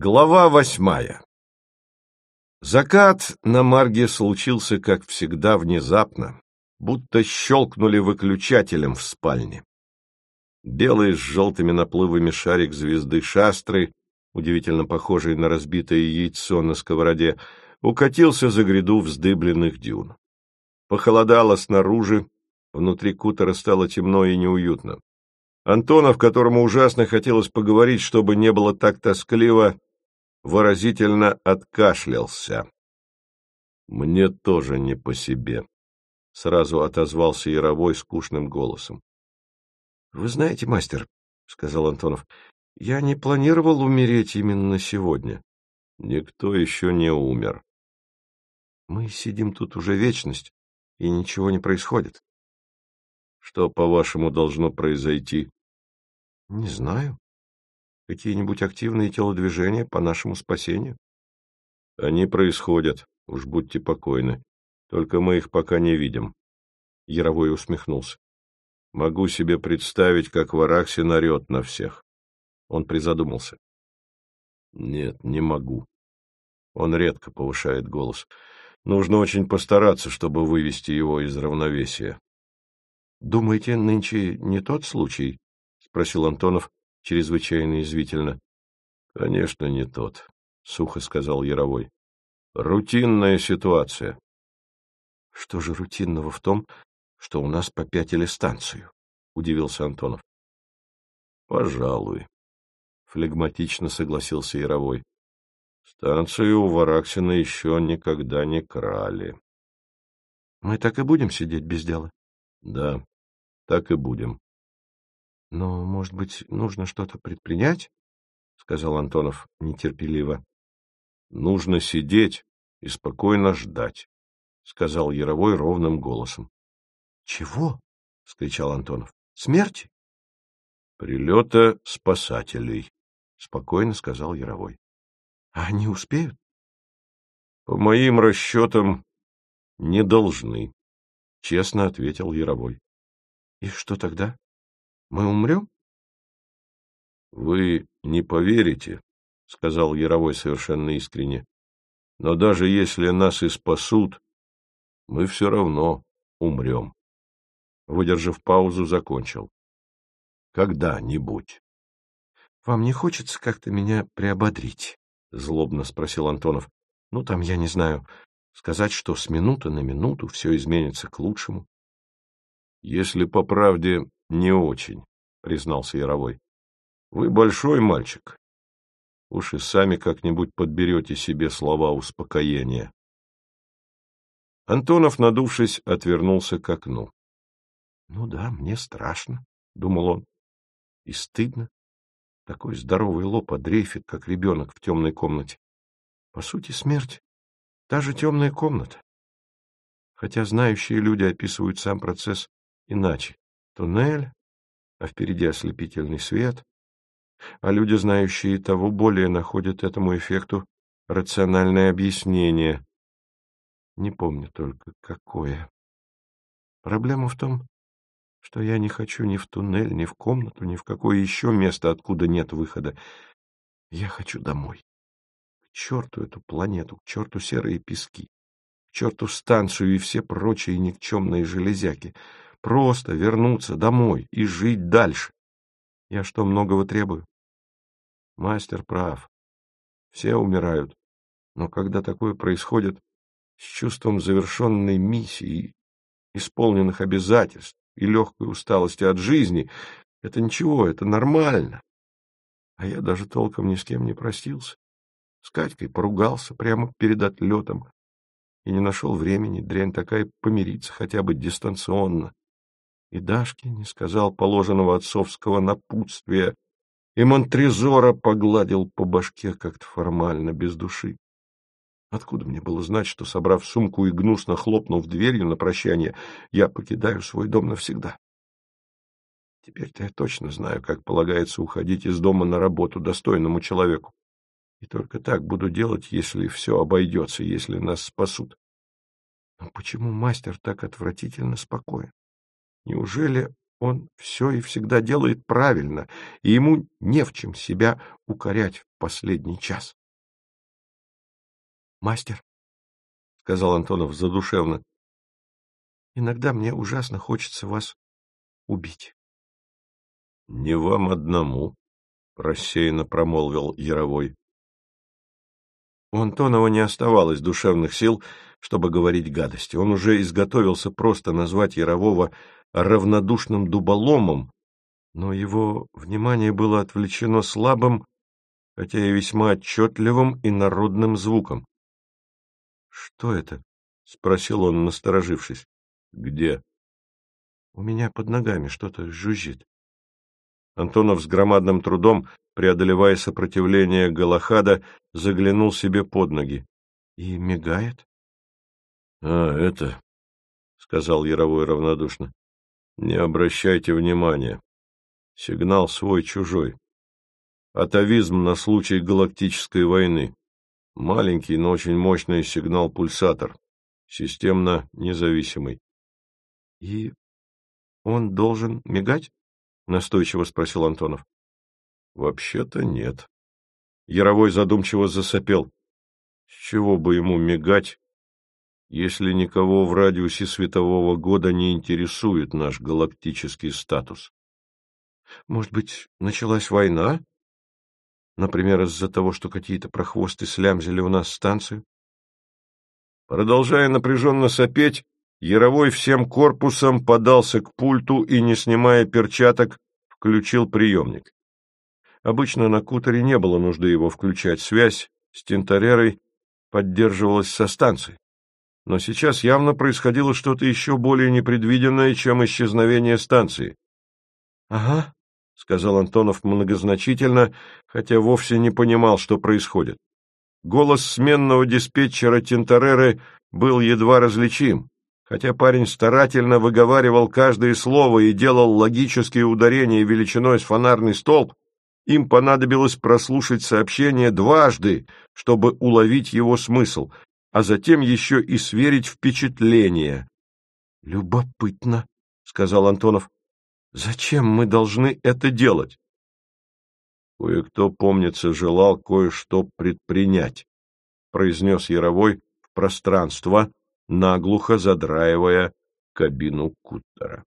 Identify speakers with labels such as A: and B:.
A: Глава 8. Закат на Марге случился, как всегда, внезапно, будто щелкнули выключателем в спальне. Белый с желтыми наплывами шарик звезды Шастры, удивительно похожий на разбитое яйцо на сковороде, укатился за гряду вздыбленных дюн. Похолодало снаружи, внутри кутера стало темно и неуютно. Антонов, которому ужасно хотелось поговорить, чтобы не было так тоскливо, выразительно откашлялся. «Мне тоже не по себе», — сразу отозвался Яровой скучным голосом. — Вы знаете, мастер, — сказал Антонов, — я не планировал умереть именно сегодня. — Никто еще не умер. — Мы сидим тут уже вечность, и ничего не происходит. — Что, по-вашему, должно произойти? — Не знаю. Какие-нибудь активные телодвижения по нашему спасению? — Они происходят, уж будьте покойны. Только мы их пока не видим. Яровой усмехнулся. — Могу себе представить, как Вараксин орет на всех. Он призадумался. — Нет, не могу. Он редко повышает голос. Нужно очень постараться, чтобы вывести его из равновесия. — Думаете, нынче не тот случай? — спросил Антонов чрезвычайно язвительно. — Конечно, не тот, — сухо сказал Яровой. — Рутинная ситуация. — Что же рутинного в том, что у нас попятили станцию? — удивился Антонов. — Пожалуй, — флегматично согласился Яровой. — Станцию у Вараксина еще никогда не крали. — Мы так и будем сидеть без дела? — Да, так и будем. — Но, может быть, нужно что-то предпринять? — сказал Антонов нетерпеливо. — Нужно сидеть и спокойно ждать, — сказал Яровой ровным голосом. — Чего? — вскричал Антонов. — Смерти? — Прилета спасателей, — спокойно сказал Яровой. — А они успеют? — По моим расчетам, не должны, — честно ответил Яровой. — И что тогда? Мы умрем? — Вы не поверите, — сказал Яровой совершенно искренне, — но даже если нас и спасут, мы все равно умрем. Выдержав паузу, закончил. Когда-нибудь. — Вам не хочется как-то меня приободрить? — злобно спросил Антонов. — Ну, там, я не знаю, сказать, что с минуты на минуту все изменится к лучшему. — Если по правде, не очень, — признался Яровой. — Вы большой мальчик. Уж и сами как-нибудь подберете себе слова успокоения. Антонов, надувшись, отвернулся к окну. — Ну да, мне страшно, — думал он, — и стыдно. Такой здоровый лоб дрейфит, как ребенок в темной комнате. По сути, смерть — та же темная комната. Хотя знающие люди описывают сам процесс иначе. Туннель, а впереди ослепительный свет. А люди, знающие того более, находят этому эффекту рациональное объяснение. Не помню только, какое. Проблема в том, что я не хочу ни в туннель, ни в комнату, ни в какое еще место, откуда нет выхода. Я хочу домой. К черту эту планету, к черту серые пески, к черту станцию и все прочие никчемные железяки. Просто вернуться домой и жить дальше. Я что, многого требую? Мастер прав. Все умирают. Но когда такое происходит с чувством завершенной миссии, исполненных обязательств и легкой усталости от жизни, это ничего, это нормально. А я даже толком ни с кем не простился. С Катькой поругался прямо перед отлетом и не нашел времени, дрянь такая, помириться хотя бы дистанционно. И Дашке не сказал положенного отцовского напутствия, и Монтрезора погладил по башке как-то формально, без души. Откуда мне было знать, что, собрав сумку и гнусно хлопнув дверью на прощание, я покидаю свой дом навсегда? Теперь-то я точно знаю, как полагается уходить из дома на работу достойному человеку. И только так буду делать, если все обойдется, если нас спасут. Но почему мастер так отвратительно спокоен? Неужели он все и всегда делает правильно, и ему не в чем себя укорять в последний час. — Мастер, — сказал Антонов задушевно, — иногда мне ужасно хочется вас убить. — Не вам одному, — рассеянно промолвил Яровой. У Антонова не оставалось душевных сил, чтобы говорить гадости. Он уже изготовился просто назвать Ярового равнодушным дуболомом, но его внимание было отвлечено слабым, хотя и весьма отчетливым и народным звуком. — Что это? — спросил он, насторожившись. — Где? — У меня под ногами что-то жужжит. Антонов с громадным трудом, преодолевая сопротивление Галахада, заглянул себе под ноги. — И мигает? — это, — сказал Яровой равнодушно, — не обращайте внимания. Сигнал свой-чужой. Атавизм на случай галактической войны. Маленький, но очень мощный сигнал-пульсатор. Системно независимый. — И он должен мигать? — настойчиво спросил Антонов. — Вообще-то нет. Яровой задумчиво засопел. С чего бы ему мигать, если никого в радиусе светового года не интересует наш галактический статус? — Может быть, началась война? Например, из-за того, что какие-то прохвосты слямзили у нас станцию? Продолжая напряженно сопеть, Яровой всем корпусом подался к пульту и, не снимая перчаток, включил приемник. Обычно на Куторе не было нужды его включать. Связь с Тинторерой поддерживалась со станцией. Но сейчас явно происходило что-то еще более непредвиденное, чем исчезновение станции. — Ага, — сказал Антонов многозначительно, хотя вовсе не понимал, что происходит. Голос сменного диспетчера Тинтореры был едва различим, хотя парень старательно выговаривал каждое слово и делал логические ударения величиной с фонарный столб. Им понадобилось прослушать сообщение дважды, чтобы уловить его смысл, а затем еще и сверить впечатление. — Любопытно, — сказал Антонов. — Зачем мы должны это делать? Кое-кто, помнится, желал кое-что предпринять, — произнес Яровой в пространство, наглухо задраивая кабину Куттера.